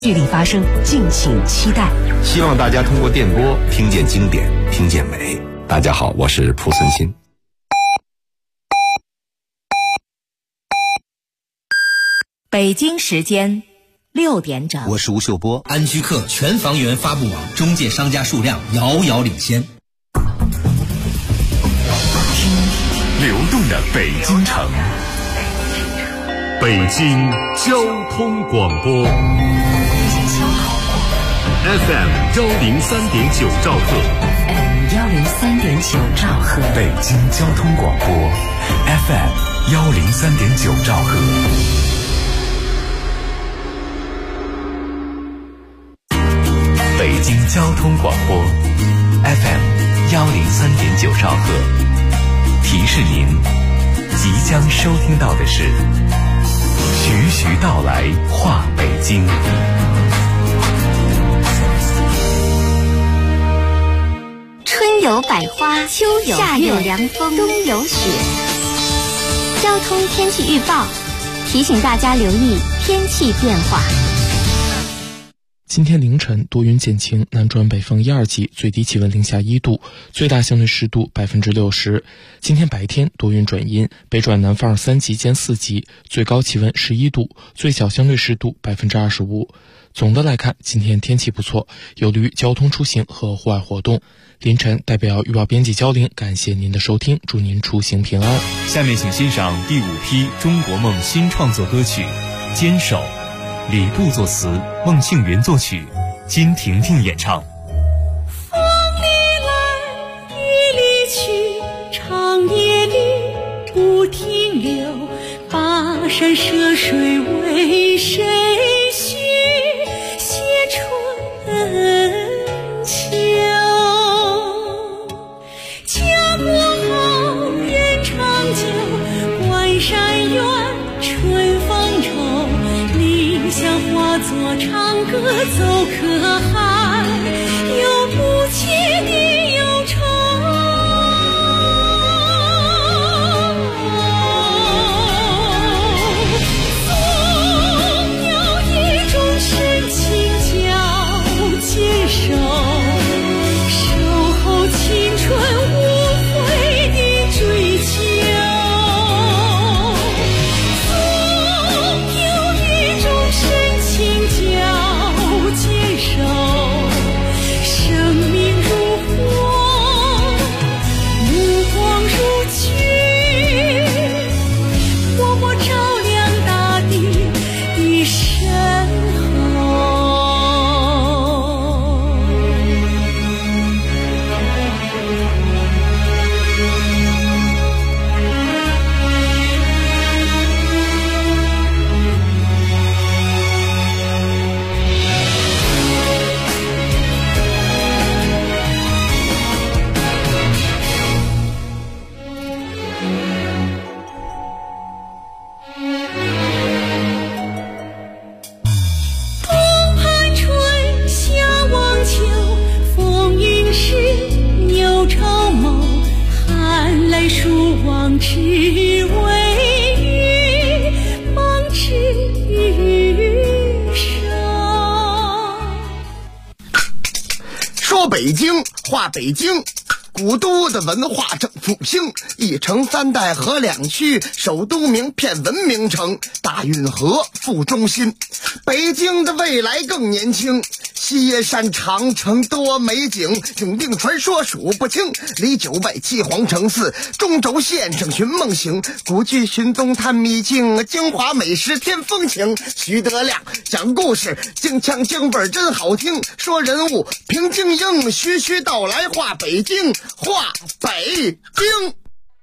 剧力发生，敬请期待。 希望大家通过电波听见经典，听见美。大家好，我是蒲森新。 北京时间6点整， 我是吴秀波。 安居客全房源发布网中介商家数量遥遥领先。 听流动的北京城，北京交通广播 FM 103.9兆赫， 103.9兆赫， 北京交通广播 FM 103.9兆赫。北京交通广播 FM 103.9兆赫，提示您即将收听到的是徐徐道来话北京。 春有百花，秋有夏有凉风，冬有雪。交通天气预报提醒大家留意天气变化。 今天凌晨多云见晴，南转北风1、2级，最低气温零下1度，最大相对湿度60%。今天白天多云转阴，北转南风3级兼4级，最高气温11度，最小相对湿度25%。总的来看，今天天气不错，有利于交通出行和户外活动。凌晨代表预报编辑焦玲感谢您的收听，祝您出行平安。 下面请欣赏第5批中国梦新创作歌曲《坚守》，李杜作词，孟庆元作曲，金婷婷演唱。 风里来，雨里去，长夜里不停留，跋山涉水为谁许？写春秋。家国好，人长久，关山远，春风愁。理想化作长歌走可汗，有不竭的忧愁。总有一种深情叫坚守，守候青春无悔的追求。坚守，生命如火，目光如炬，默默照亮大地的身后。只为与梦之余生。 说北京，话北京，古都的文化正复兴，一城3代河2区，首都名片文明城，大运河副中心。北京的未来更年轻，西山长城多美景，永定传说数不清。离9外7皇城4，中轴线上寻梦行，古剧寻踪探秘境，京华美食添风情。徐德亮讲故事，京腔京味真好听，说人物评京英，徐徐道来话北京，话北京。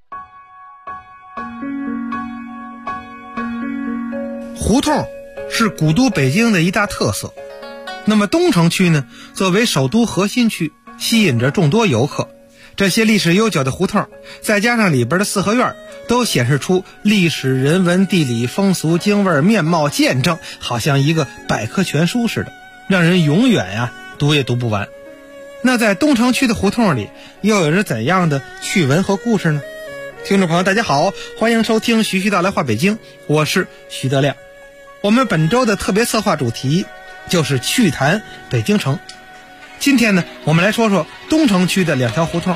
胡同是古都北京的一大特色。那么东城区呢，作为首都核心区，吸引着众多游客。这些历史悠久的胡同，再加上里边的四合院，都显示出历史、人文、地理、风俗、京味、面貌见证，好像一个百科全书似的，让人永远读也读不完。那在东城区的胡同里，又有着怎样的趣闻和故事呢？听众朋友大家好，欢迎收听徐徐道来话北京，我是徐德亮。我们本周的特别策划主题就是趣谈北京城。今天呢，我们来说说东城区的2条胡同。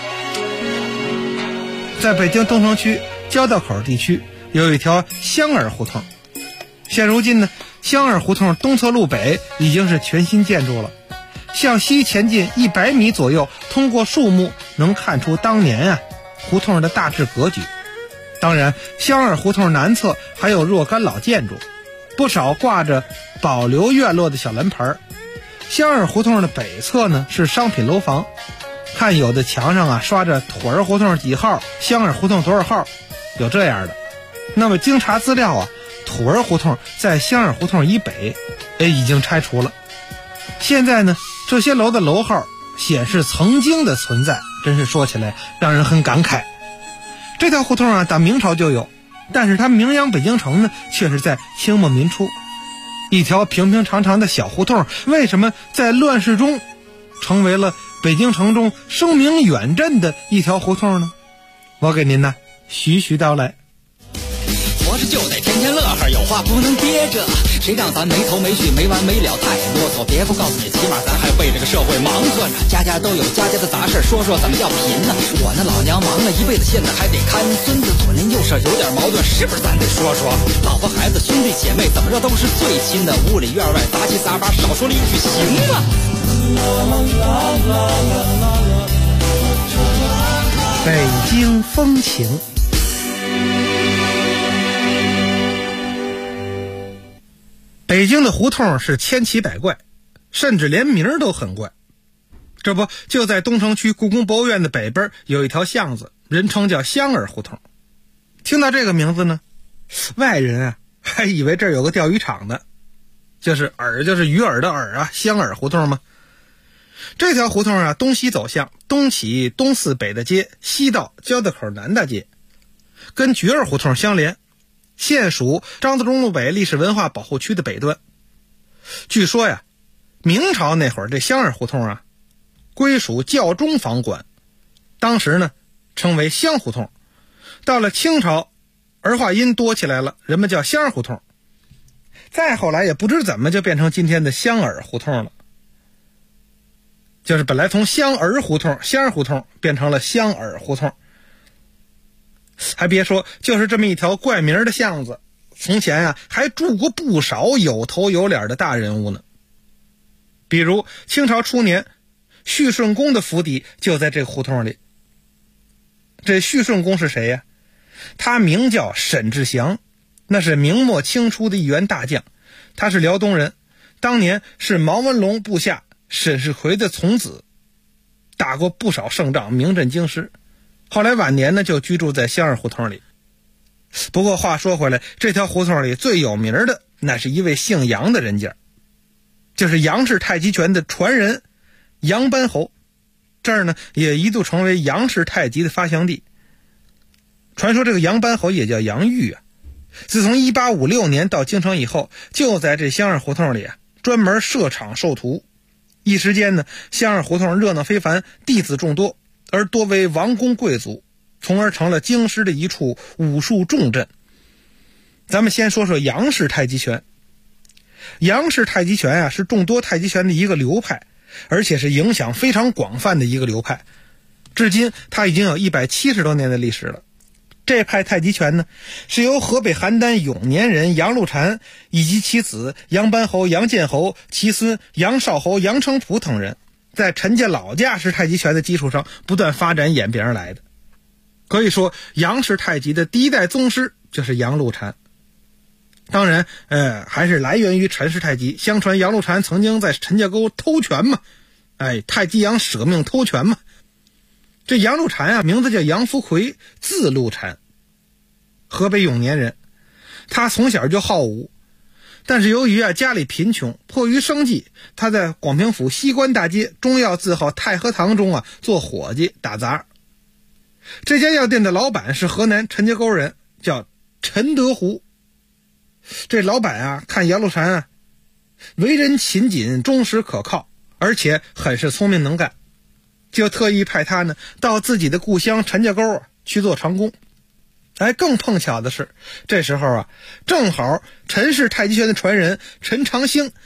在北京东城区交道口地区有一条香饵胡同，现如今呢，香饵胡同东侧路北已经是全新建筑了，向西前进100米左右，通过树木能看出当年胡同的大致格局。当然，香饵胡同南侧还有若干老建筑，不少挂着保留院落的小蓝牌。香饵胡同的北侧呢是商品楼房，看有的墙上刷着土儿胡同几号，香饵胡同多少号，有这样的。那么经查资料土儿胡同在香饵胡同以北已经拆除了。现在呢，这些楼的楼号显示曾经的存在，真是说起来让人很感慨。这条胡同打明朝就有，但是它名扬北京城呢，却是在清末民初。一条平平常常的小胡同，为什么在乱世中成为了北京城中声名远振的一条胡同呢？我给您徐徐道来。 活着就得天天乐呵，有话不能憋着，谁让咱没头没绪没完没了太啰嗦。别不告诉你，起码咱还为这个社会忙活呢。家家都有家家的杂事，说说怎么叫贫呢？我那老娘忙了一辈子，现在还得看孙子，左邻右舍有点矛盾，是不是咱得说说？老婆孩子兄弟姐妹怎么着都是最亲的，屋里院外杂七杂八，少说了一句行吗？ 北京风情。北京的胡同是千奇百怪，甚至连名儿都很怪。这不，就在东城区故宫博物院的北边有一条巷子，人称叫香饵胡同。听到这个名字呢，外人还以为这儿有个钓鱼场呢，就是饵就是鱼饵的饵香饵胡同吗？这条胡同东西走向东起东四北大街，西到交道口南大街，跟菊儿胡同相连，现属张自忠路北历史文化保护区的北端。据说明朝那会儿这香饵胡同归属教中房管，当时呢称为香胡同。到了清朝，儿化音多起来了，人们叫香饵胡同。再后来也不知怎么就变成今天的香饵胡同了，就是本来从香饵胡同香饵胡同变成了香饵胡同。还别说，就是这么一条怪名的巷子，从前还住过不少有头有脸的大人物呢。比如清朝初年，叙顺公的府邸就在这胡同里。这叙顺公是谁呀？他名叫沈志祥，那是明末清初的一员大将，他是辽东人，当年是毛文龙部下沈世奎的从子，打过不少胜仗，名震京师。后来晚年呢，就居住在香饵胡同里。不过话说回来，这条胡同里最有名的那是一位姓杨的人家，就是杨氏太极拳的传人杨班侯。这儿呢也一度成为杨氏太极的发祥地。传说这个杨班侯也叫杨玉自从1856年到京城以后，就在这香饵胡同里专门设场授徒。一时间呢，香饵胡同热闹非凡，弟子众多，而多为王公贵族，从而成了京师的一处武术重镇。咱们先说说杨氏太极拳。杨氏太极拳是众多太极拳的一个流派，而且是影响非常广泛的一个流派。至今它已经有170多年的历史了。这派太极拳呢，是由河北邯郸永年人杨露禅以及其子杨班侯、杨建侯、其孙杨少侯、杨成普等人在陈家老家式太极拳的基础上不断发展演变而来的。可以说杨氏太极的第一代宗师就是杨露禅。当然还是来源于陈氏太极。相传杨露禅曾经在陈家沟偷拳嘛，太极杨舍命偷拳嘛。这杨露禅名字叫杨福奎，字露禅，河北永年人。他从小就好武，但是由于家里贫穷，迫于生计，他在广平府西关大街中药字号太和堂中做伙计打杂。这家药店的老板是河南陈家沟人，叫陈德湖。这老板看杨露禅为人勤谨、忠实可靠，而且很是聪明能干，就特意派他呢到自己的故乡陈家沟去做长工。更碰巧的是，这时候正好陈氏太极拳的传人陈长兴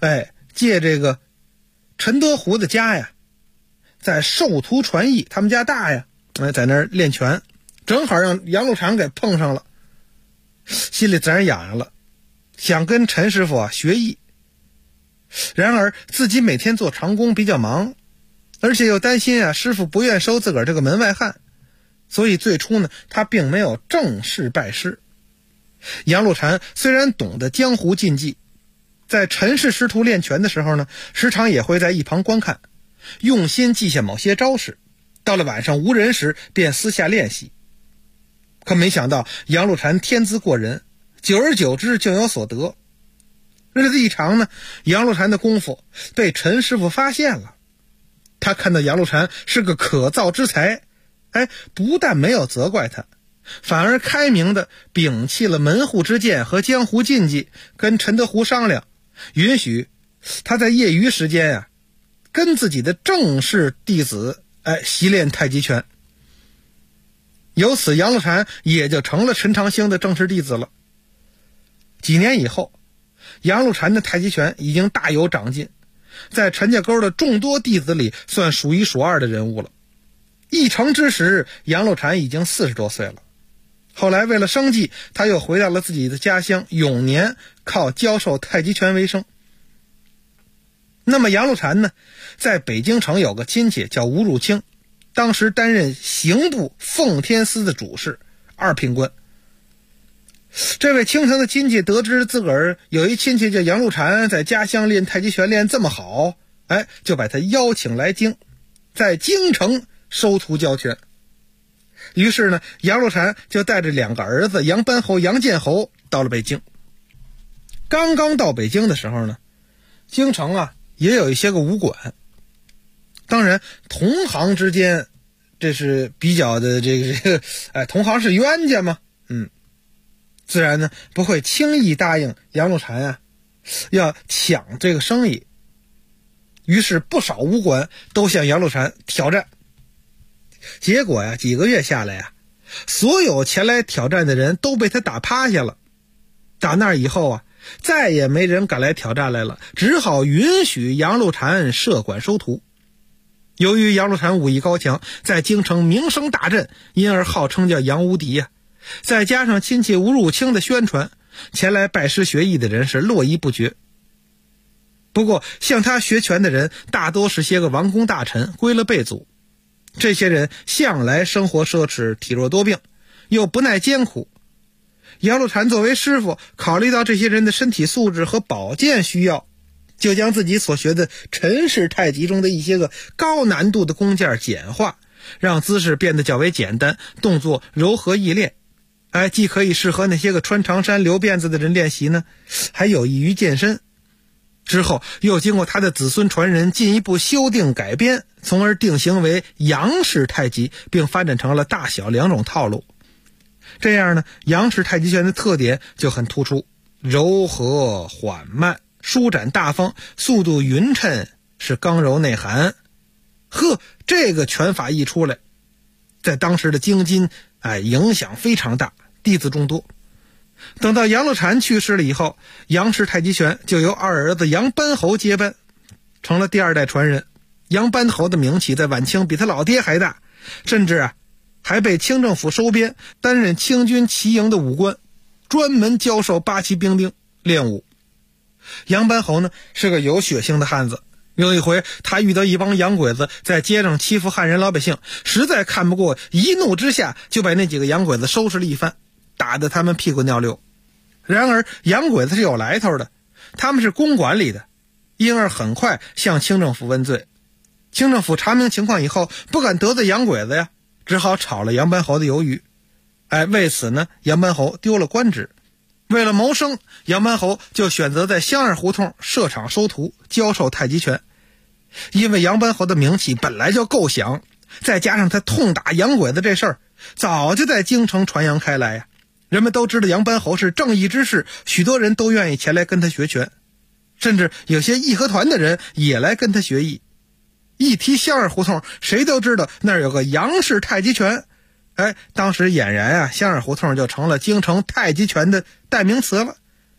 借这个陈德湖的家呀，在寿图传艺，他们家大呀，在那儿练拳，正好让杨露禅给碰上了，心里自然痒痒了，想跟陈师傅学艺。然而自己每天做长工比较忙，而且又担心师傅不愿收自个儿这个门外汉，所以最初呢，他并没有正式拜师。杨露禅虽然懂得江湖禁忌，在陈氏师徒练拳的时候呢，时常也会在一旁观看，用心记下某些招式，到了晚上无人时便私下练习。可没想到杨露禅天资过人，久而久之竟有所得。日子一长呢，杨露禅的功夫被陈师傅发现了，他看到杨露禅是个可造之才，不但没有责怪他，反而开明的摒弃了门户之见和江湖禁忌，跟陈德湖商量，允许他在业余时间跟自己的正式弟子习练太极拳。由此杨露禅也就成了陈长兴的正式弟子了。几年以后，杨露禅的太极拳已经大有长进，在陈家沟的众多弟子里算数一数二的人物了。一成之时，杨露禅已经40多岁了。后来为了生计，他又回到了自己的家乡永年，靠教授太极拳为生。那么杨露禅呢，在北京城有个亲戚叫吴汝清，当时担任刑部奉天司的主事2品官。这位清城的亲戚得知自个儿有一亲戚叫杨露禅在家乡练太极拳练这么好，就把他邀请来京，在京城收徒教拳。于是呢，杨露禅就带着2个儿子杨班侯、杨建侯到了北京。刚刚到北京的时候呢，京城也有一些个武馆，当然同行之间这是比较的同行是冤家嘛，自然呢不会轻易答应杨露禅要抢这个生意。于是不少武馆都向杨露禅挑战。结果几个月下来所有前来挑战的人都被他打趴下了。打那以后再也没人敢来挑战来了，只好允许杨露禅设馆收徒。由于杨露禅武艺高强，在京城名声大振，因而号称叫杨无敌再加上亲戚吴汝清的宣传，前来拜师学艺的人是络绎不绝。不过向他学拳的人大多是些个王公大臣、归了辈祖，这些人向来生活奢侈，体弱多病，又不耐艰苦。杨露禅作为师傅，考虑到这些人的身体素质和保健需要，就将自己所学的陈氏太极中的一些个高难度的弓箭简化，让姿势变得较为简单，动作柔和易练。既可以适合那些个穿长衫留辫子的人练习呢，还有益于健身。之后又经过他的子孙传人进一步修订改编，从而定型为杨氏太极，并发展成了大小2种套路。这样呢，杨氏太极拳的特点就很突出，柔和缓慢，舒展大方，速度匀称，是刚柔内涵。这个拳法一出来，在当时的京津影响非常大，弟子众多。等到杨露禅去世了以后，杨氏太极拳就由2儿子杨班侯接班，成了第2代传人。杨班侯的名气在晚清比他老爹还大，甚至还被清政府收编，担任清军骑营的武官，专门教授8旗兵丁练武。杨班侯呢是个有血性的汉子，有一回他遇到一帮洋鬼子在街上欺负汉人老百姓，实在看不过，一怒之下就把那几个洋鬼子收拾了一番，打得他们屁股尿流。然而洋鬼子是有来头的，他们是公馆里的，因而很快向清政府问罪。清政府查明情况以后，不敢得罪洋鬼子只好炒了杨班侯的鱿鱼。为此呢，杨班侯丢了官职。为了谋生，杨班侯就选择在香二胡同设场收徒，教授太极拳。因为杨班侯的名气本来就够响，再加上他痛打洋鬼子这事儿早就在京城传扬开来人们都知道杨班侯是正义之士，许多人都愿意前来跟他学拳，甚至有些义和团的人也来跟他学艺。一提香二胡同，谁都知道那儿有个杨氏太极拳。当时俨然香二胡同就成了京城太极拳的代名词了。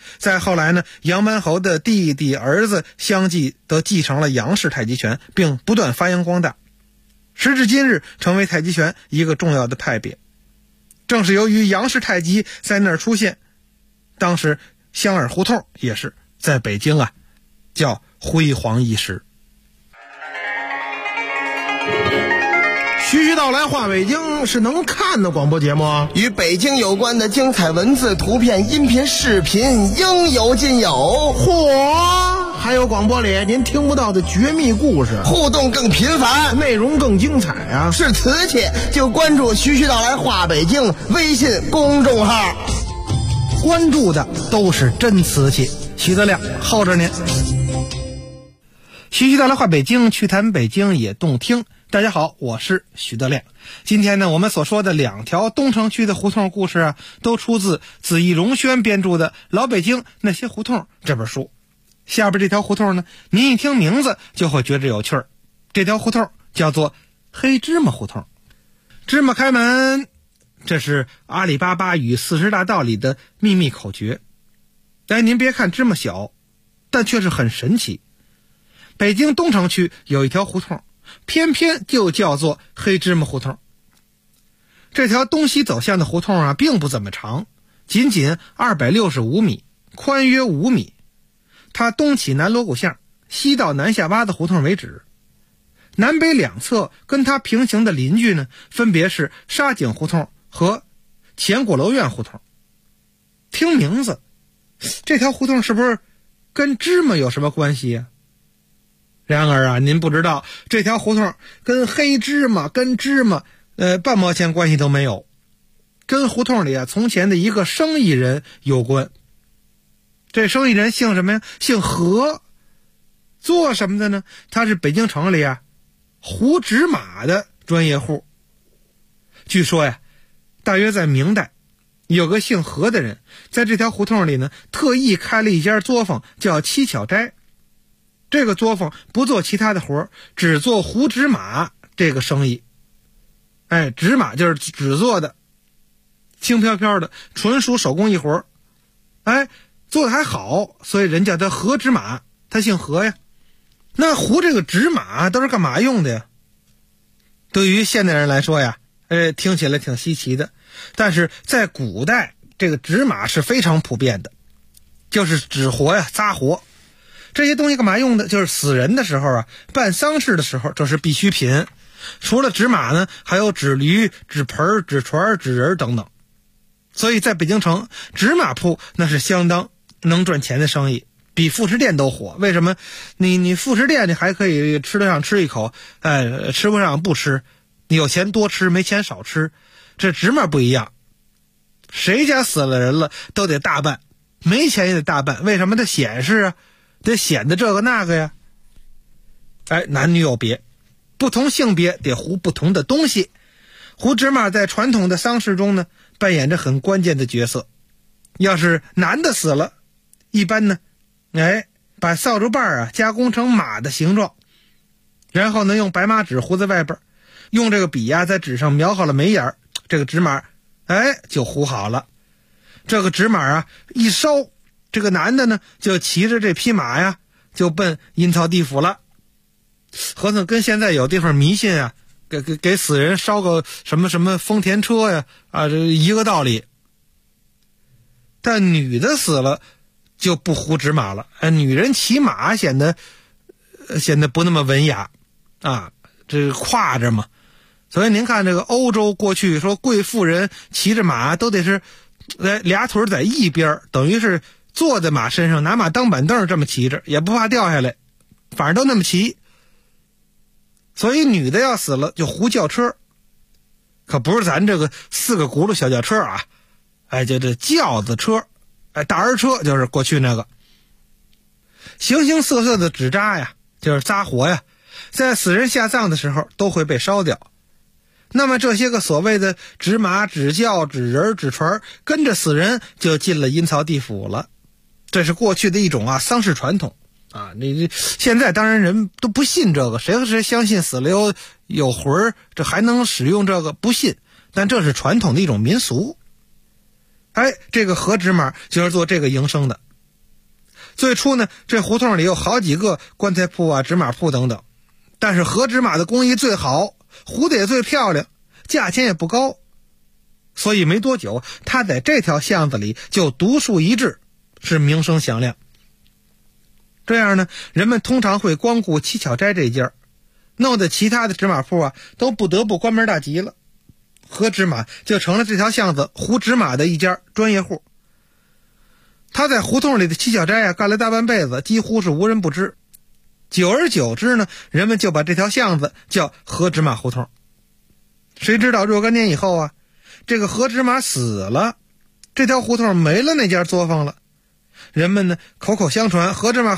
再后来呢，杨蛮侯的弟弟儿子相继都继承了杨氏太极拳，并不断发扬光大，时至今日成为太极拳一个重要的派别。正是由于杨氏太极在那儿出现，当时香饵胡同也是在北京叫辉煌一时。 徐徐道来话北京是能看的广播节目， 与北京有关的精彩文字、图片、音频、视频应有尽有。 嚯，还有广播里您听不到的绝密故事， 互动更频繁， 内容更精彩啊！ 是瓷器就关注徐徐道来话北京微信公众号， 关注的都是真瓷器。徐德亮候着您。徐徐道来话北京，趣谈北京也动听。大家好，我是徐德亮。今天呢，我们所说的2条东城区的胡同故事都出自子义荣轩编著的《老北京那些胡同》这本书。下边这条胡同呢，您一听名字就会觉着有趣儿。这条胡同叫做黑芝麻胡同。芝麻开门，这是阿里巴巴与40大盗里的秘密口诀。但您别看芝麻小，但却是很神奇。北京东城区有一条胡同，偏偏就叫做黑芝麻胡同。这条东西走向的胡同并不怎么长，仅仅265米，宽约5米。它东起南锣鼓巷，西到南下洼的胡同为止。南北两侧跟它平行的邻居呢，分别是沙井胡同和前鼓楼院胡同。听名字，这条胡同是不是跟芝麻有什么关系呀？然而您不知道，这条胡同跟黑芝麻跟芝麻半毛钱关系都没有，跟胡同里从前的一个生意人有关。这生意人姓什么呀？姓何。做什么的呢？他是北京城里胡纸马的专业户。据说大约在明代，有个姓何的人在这条胡同里呢，特意开了一家作坊，叫七巧斋。这个作坊不做其他的活，只做胡纸马这个生意。纸马就是纸做的，轻飘飘的，纯属手工艺活。做的还好，所以人叫他何纸马，他姓何呀。那胡这个纸马都是干嘛用的呀？对于现代人来说听起来挺稀奇的，但是在古代这个纸马是非常普遍的，就是纸活扎活。这些东西干嘛用的？就是死人的时候办丧事的时候，这是必需品。除了纸马呢，还有纸驴、纸盆、纸船、纸人等等。所以在北京城，纸马铺那是相当能赚钱的生意，比副食店都火。为什么？你副食店你还可以吃得上吃一口，吃不上不吃，你有钱多吃，没钱少吃。这纸马不一样，谁家死了人了都得大办，没钱也得大办。为什么？它显示得显得这个那个呀。男女有别，不同性别得胡不同的东西。胡纸马在传统的丧事中呢，扮演着很关键的角色。要是男的死了，一般呢把扫帚瓣加工成马的形状，然后呢用白马纸糊在外边，用这个笔在纸上描好了眉眼，这个纸马就糊好了。这个纸马一烧，这个男的呢就骑着这匹马就奔阴曹地府了。合算跟现在有地方迷信给死人烧个什么什么丰田车这一个道理。但女的死了就不糊纸马了，女人骑马显得不那么文雅这挎着嘛。所以您看这个欧洲过去说贵妇人骑着马都得是俩腿在一边，等于是坐在马身上，拿马当板凳这么骑着，也不怕掉下来，反正都那么骑。所以女的要死了就糊轿车，可不是咱这个4个轱辘小轿车就这轿子车，大儿车就是过去那个。形形色色的纸扎就是扎活在死人下葬的时候都会被烧掉。那么这些个所谓的纸马、纸轿、纸人、纸船，跟着死人就进了阴曹地府了。这是过去的一种丧事传统你现在当然人都不信这个，谁和谁相信死了有魂这还能使用这个？不信。但这是传统的一种民俗。这个何纸马就是做这个营生的。 最初呢，这胡同里有好几个棺材铺啊、纸马铺等等，但是合纸马的工艺最好，糊的也最漂亮，价钱也不高，所以没多久，他在这条巷子里就独树一帜，是名声响亮。这样呢，人们通常会光顾七巧斋这家，弄得其他的纸马铺啊都不得不关门大吉了。合纸马就成了这条巷子糊纸马的一家专业户。他在胡同里的七巧斋啊干了大半辈子，几乎是无人不知。久而久之呢，人们就把这条巷子叫合纸马胡同。谁知道若干年以后啊，这个合纸马死了，这条胡同没了那家作坊了。人们呢口口相传，合芝麻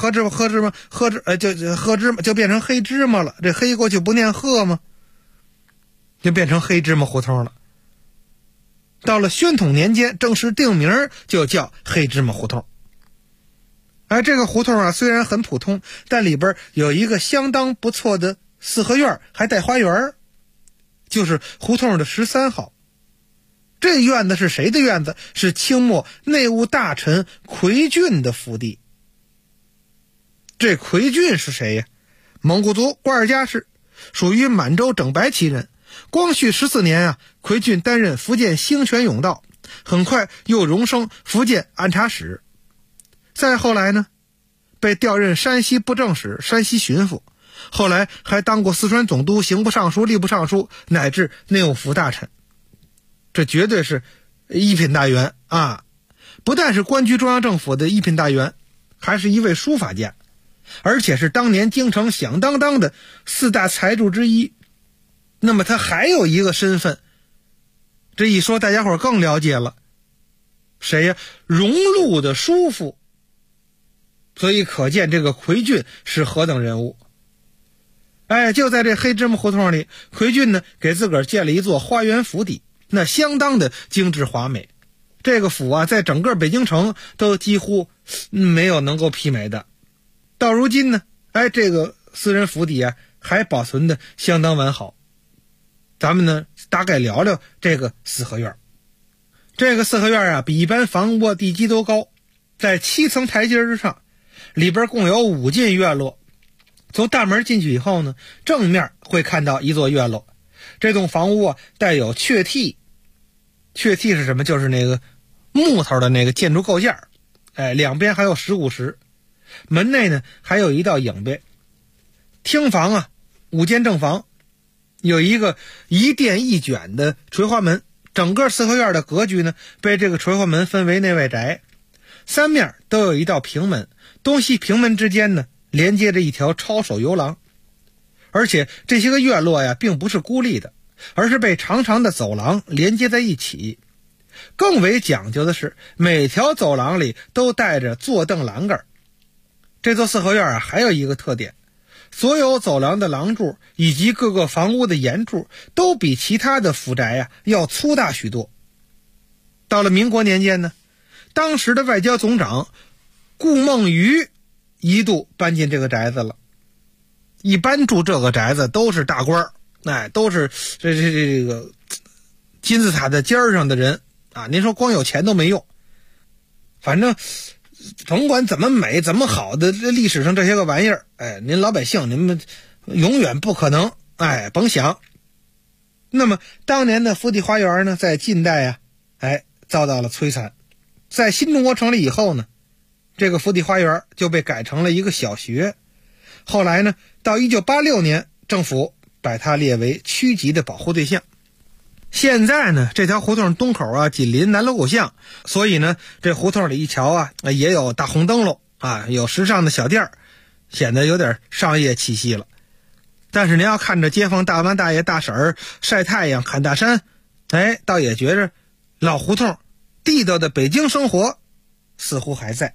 就变成黑芝麻了。这黑过去不念鹤吗？就变成黑芝麻胡同了。到了宣统年间，正式定名就叫黑芝麻胡同。这个胡同啊虽然很普通，但里边有一个相当不错的四合院，还带花园，就是胡同的13号。这院子是谁的院子？是清末内务大臣奎俊的府邸。这奎俊是谁呀？蒙古族瓜尔佳氏，属于满洲整白旗人。光绪14年啊，奎俊担任福建兴权甬道，很快又荣升福建按察使。再后来呢，被调任山西布政使、山西巡抚，后来还当过四川总督、刑部尚书、吏部尚书，乃至内务府大臣。这绝对是一品大员啊！不但是官居中央政府的一品大员，还是一位书法家，而且是当年京城响当当的4大才著之一。那么他还有一个身份，这一说大家伙更了解了，谁呀？荣禄的叔父。所以可见这个奎俊是何等人物。就在这黑芝麻胡同里，奎俊呢给自个儿建了一座花园府邸，那相当的精致华美。这个府啊，在整个北京城都几乎没有能够媲美的。到如今呢，这个私人府邸啊，还保存的相当完好。咱们呢，大概聊聊这个四合院。这个四合院啊，比一般房屋地基都高，在7层台阶之上，里边共有5进院落。从大门进去以后呢，正面会看到一座院落。这栋房屋啊，带有阙梯。阙梯是什么？就是那个木头的那个建筑构件，两边还有石鼓石。门内呢还有一道影壁。厅房啊，5间正房，有一个一殿一卷的垂花门。整个四合院的格局呢，被这个垂花门分为内外宅。3面都有一道平门，东西平门之间呢，连接着一条抄手游廊。而且这些个院落呀，并不是孤立的，而是被长长的走廊连接在一起。更为讲究的是，每条走廊里都带着坐凳栏杆。这座四合院啊，还有一个特点，所有走廊的廊柱以及各个房屋的檐柱都比其他的府宅呀要粗大许多。到了民国年间呢，当时的外交总长顾梦渔一度搬进这个宅子了。一般住这个宅子都是大官，都是这个金字塔的尖上的人啊。您说光有钱都没用，反正甭管怎么美怎么好的历史上这些个玩意儿，您老百姓您们永远不可能，甭想。那么当年的府邸花园呢，在近代啊，遭到了摧残。在新中国成立以后呢，这个府邸花园就被改成了一个小学。后来呢，到1986年，政府把它列为区级的保护对象。现在呢，这条胡同东口啊，紧邻南锣鼓巷，所以呢，这胡同里一瞧啊，也有大红灯笼啊，有时尚的小店，显得有点商业气息了。但是您要看着街坊大妈大爷大婶儿晒太阳侃大山，倒也觉着老胡同地道的北京生活似乎还在。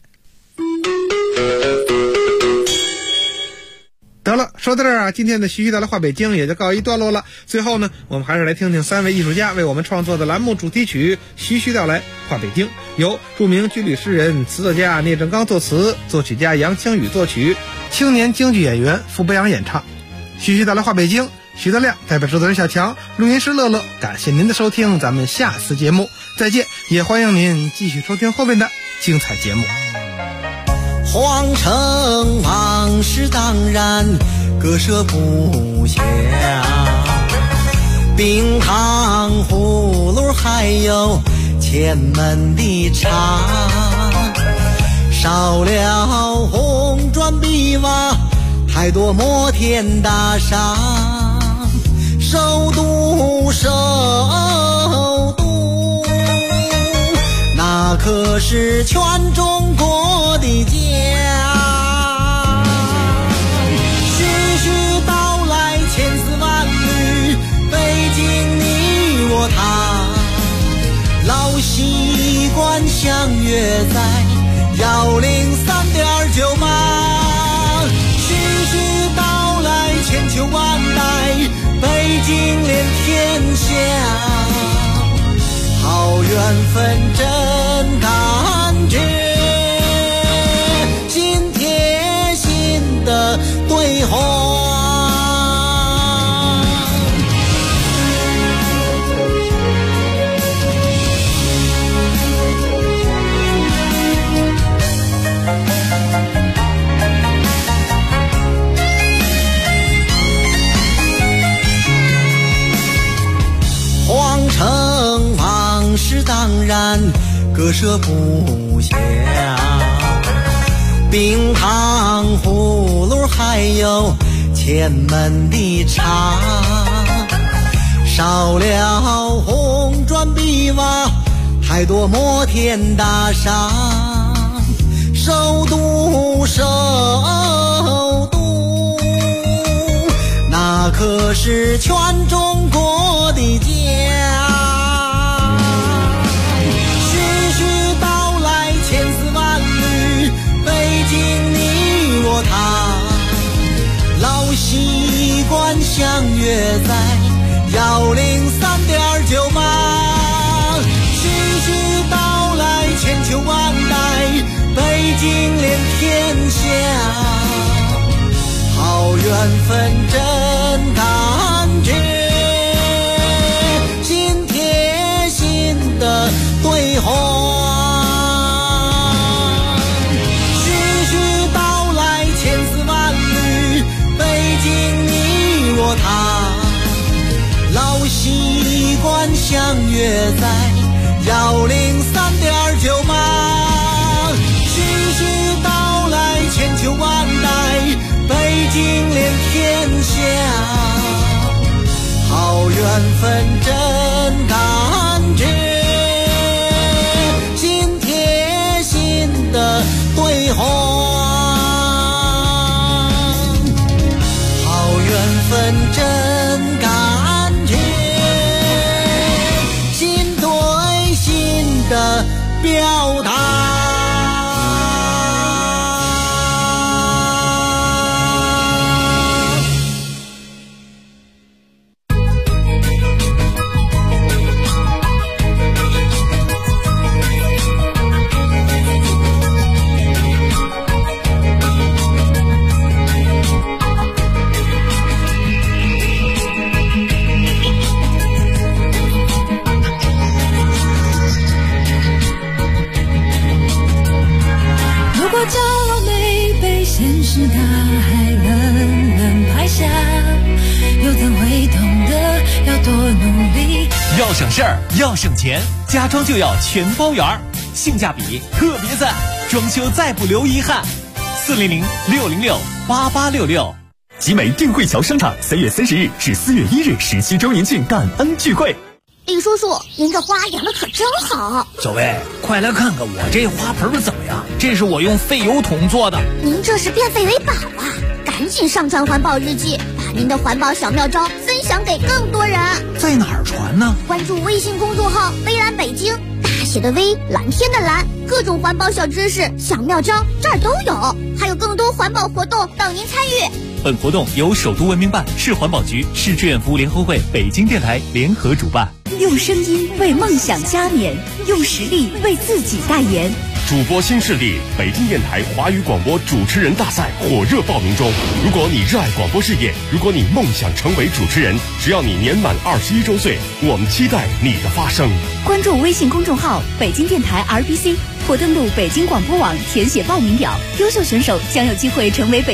得了，说到这儿啊，今天的徐徐道来话北京也就告一段落了。最后呢，我们还是来听听3位艺术家为我们创作的栏目主题曲《徐徐道来话北京》，由著名军旅诗人、词作家聂正刚作词，作曲家杨清宇作曲，青年京剧演员傅博阳演唱。徐徐道来话北京，徐德亮代表制作人小强，录音师乐乐，感谢您的收听，咱们下次节目再见，也欢迎您继续收听后面的精彩节目。 皇城往事当然割舍不下，冰糖葫芦还有前门的茶，少了红砖碧瓦，太多摩天大厦，首都首都，那可是全中国的家。徐徐道来千丝万缕，北京你我他，老习惯相约在103.9码。徐徐道来千秋万代，北京连天下，好缘分真感觉，心贴心的对话。皇城往事当然割舍不下，冰糖葫芦还有前门的茶，少了红砖碧瓦，太多摩天大厦，首都首都，那可是全中国的家。徐徐道来千丝万缕，北京你我他，老习惯相约在103.9码。徐徐道来千秋万代，北京连天下，好缘分真感觉，心贴心的对话。徐徐道来千丝万缕，北京你我他，老习惯相约在103.9码。徐徐道来千秋万代，北京连天下，好缘分真感觉，心贴心的对话。好缘分真感觉，心对心的表达。 是大海冷冷拍下，又怎会懂得要多努力？ 要省事儿，要省钱，家装就要全包圆儿，性价比特别赞，装修再不留遗憾。400-606-8866。 集美定慧桥商场3月30日至4月1日17周年庆感恩聚会。 李叔叔，您这花养的可真好。 小薇，快来看看我这花盆怎么样？这是我用废油桶做的。 您这是变废为宝啊！赶紧上传环保日记，把您的环保小妙招分享给更多人。 在哪儿传呢？ 关注微信公众号微蓝北京，大写的微，蓝天的蓝，各种环保小知识、小妙招这儿都有，还有更多环保活动等您参与。 本活动由首都文明办、市环保局、市志愿服务联合会、北京电台联合主办。 用声音为梦想加冕，用实力为自己代言。 主播新势力北京电台华语广播主持人大赛火热报名中。如果你热爱广播事业，如果你梦想成为主持人，只要你年满21周岁，我们期待你的发声。 关注微信公众号北京电台 RBC， 或登录北京广播网填写报名表，优秀选手将有机会成为北